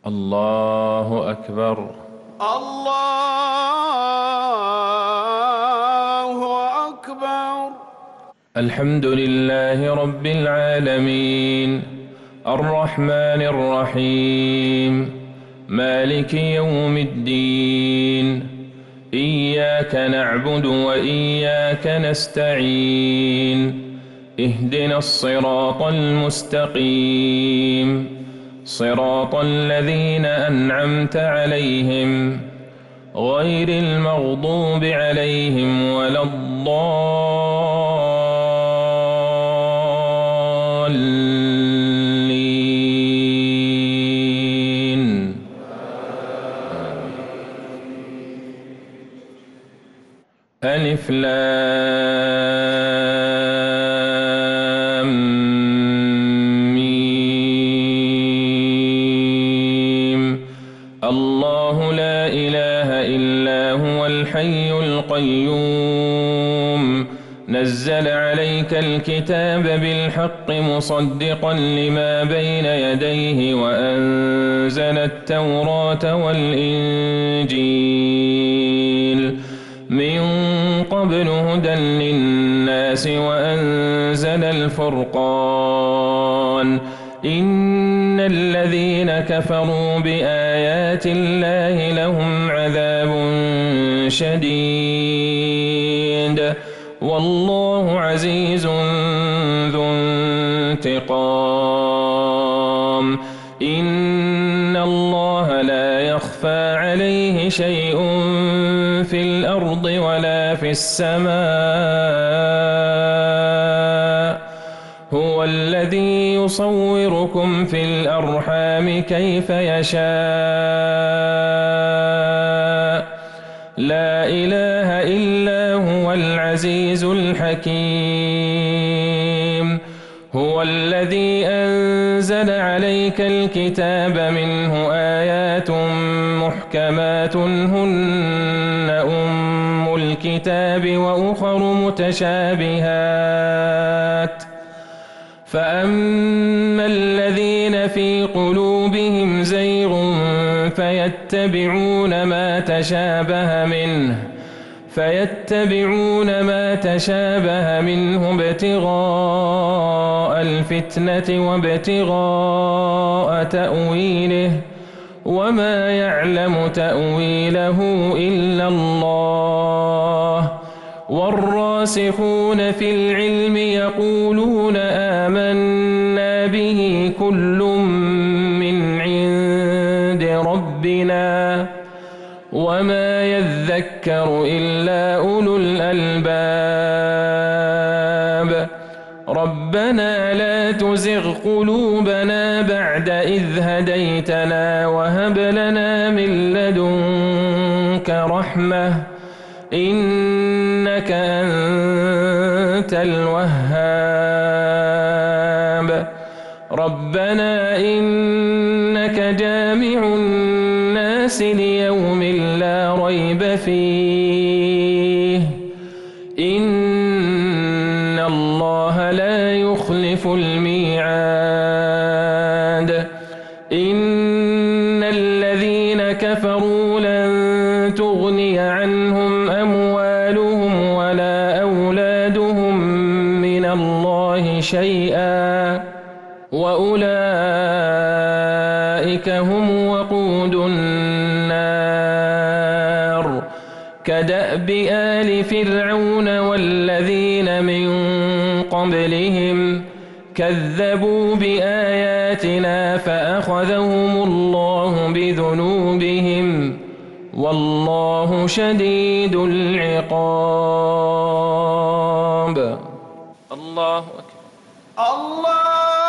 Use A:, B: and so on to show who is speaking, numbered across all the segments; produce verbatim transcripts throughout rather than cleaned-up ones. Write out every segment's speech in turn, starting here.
A: الله أكبر.
B: الله أكبر.
A: الحمد لله رب العالمين الرحمن الرحيم مالك يوم الدين إياك نعبد وإياك نستعين اهدنا الصراط المستقيم صراط الذين أنعمت عليهم غير المغضوب عليهم ولا الضالين. ألف لام ميم. الله لا إله إلا هو الحي القيوم نزل عليك الكتاب بالحق مصدقا لما بين يديه وأنزل التوراة والإنجيل من قبل هدى للناس وأنزل الفرقان إن الذين كفروا بآيات الله لهم عذاب شديد والله عزيز ذو انتقام. إن الله لا يخفى عليه شيء في الأرض ولا في السماء هو الذي يصوركم في الأرحام كيف يشاء لا إله إلا هو العزيز الحكيم. هو الذي أنزل عليك الكتاب منه آيات محكمات هن أم الكتاب وأخر متشابهات فأما الذين في قلوبهم زيغ فيتبعون ما تشابه منه فيتبعون ما تشابه منه ابتغاء الفتنة وابتغاء تأويله وما يعلم تأويله إلا الله. والراسخون في العلم يقولون آمنا به كل من عند ربنا وما يذكر إلا أولو الألباب. ربنا لا تزغ قلوبنا بعد إذ هديتنا وهب لنا من لدنك رحمة إنك أنت الوهاب. ربنا إنك جامع الناس ليوم لا ريب فيه إن الله لا يخلف الميعاد. إن الذين كفروا لن تغني عنهم أموالهم ولا أولادهم من الله شيئا وأولئك هم وقود النار. كدأب آل فرعون والذين من قبلهم كذبوا بآياتنا فأخذهم الله بذنوبهم والله شديد العقاب. الله أكبر.
B: الله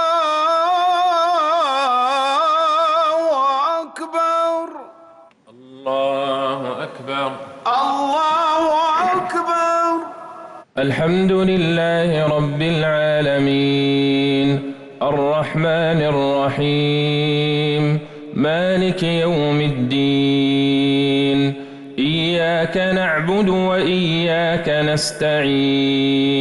B: أكبر.
A: الله أكبر.
B: الله أكبر.
A: الحمد لله رب العالمين الرحمن الرحيم مالك يوم الدين إياك نعبد وإياك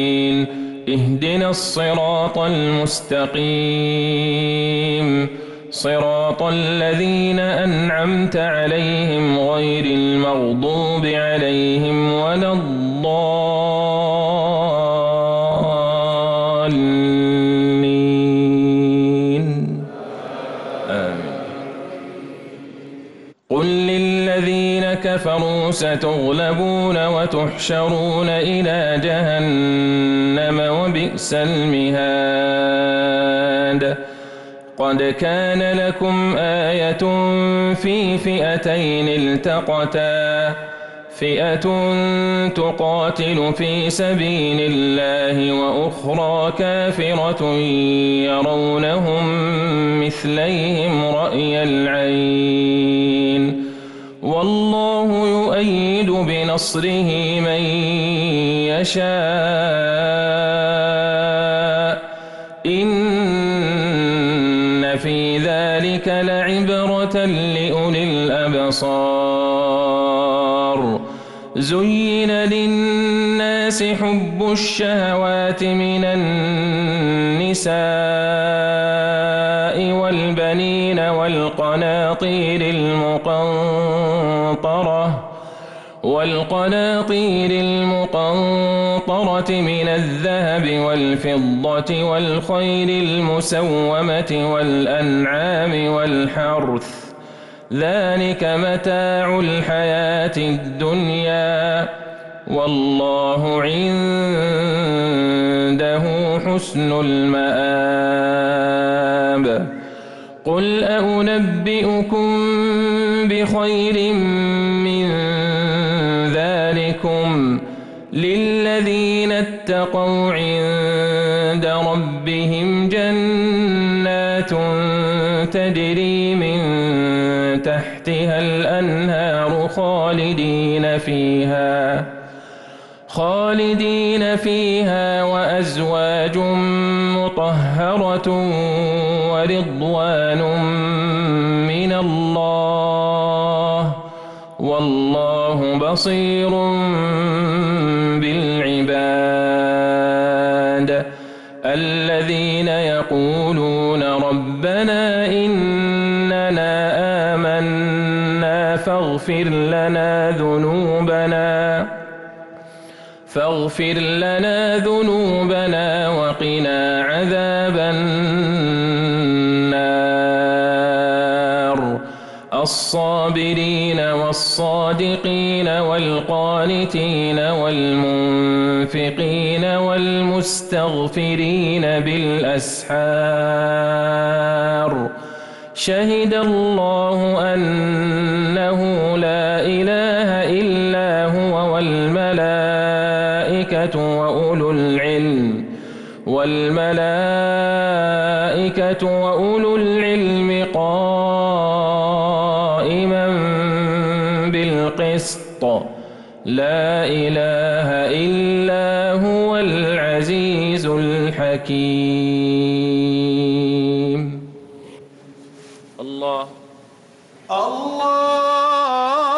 A: نستعين اهدنا الصراط المستقيم صراط الذين أنعمت عليهم غير المغضوب عليهم ولا الضالين آمين. قل للذين كفروا ستغلبون وتحشرون إلى جهنم وبئس المهاد. قد كان لكم آية في فئتين التقتا فئة تقاتل في سبيل الله وأخرى كافرة يرونهم مثليهم رأي العين والله يؤيد بنصره من يشاء إن في ذلك لعبرة لأولي الأبصار. زين للناس حب الشهوات من النساء والبنين والقناطير المقنطرة والقناطير المقنطرة من الذهب والفضة والخيل المسومة والأنعام والحرث ذلك متاع الحياة الدنيا والله عنده حسن المآب. قل أنبئكم بخير من ذلكم للذين اتقوا عند ربهم جنات تجري من تحتها الأنهار خالدين فيها خالدين فيها وأزواج مطهرة ورضوان من الله والله بصير بالعباد. الذين يقولون ربنا إننا آمنا فاغفر لنا ذنوبنا فاغفر لنا ذنوبنا وقنا عذاب النار. الصابرين والصادقين والقانتين والمنفقين والمستغفرين بالأسحار. شهد الله أنه لا إله إلا هو والملائكة وأولو العلم والملائكة وأولو العلم قائما بالقسط لا إله إلا هو العزيز الحكيم. الله
B: الله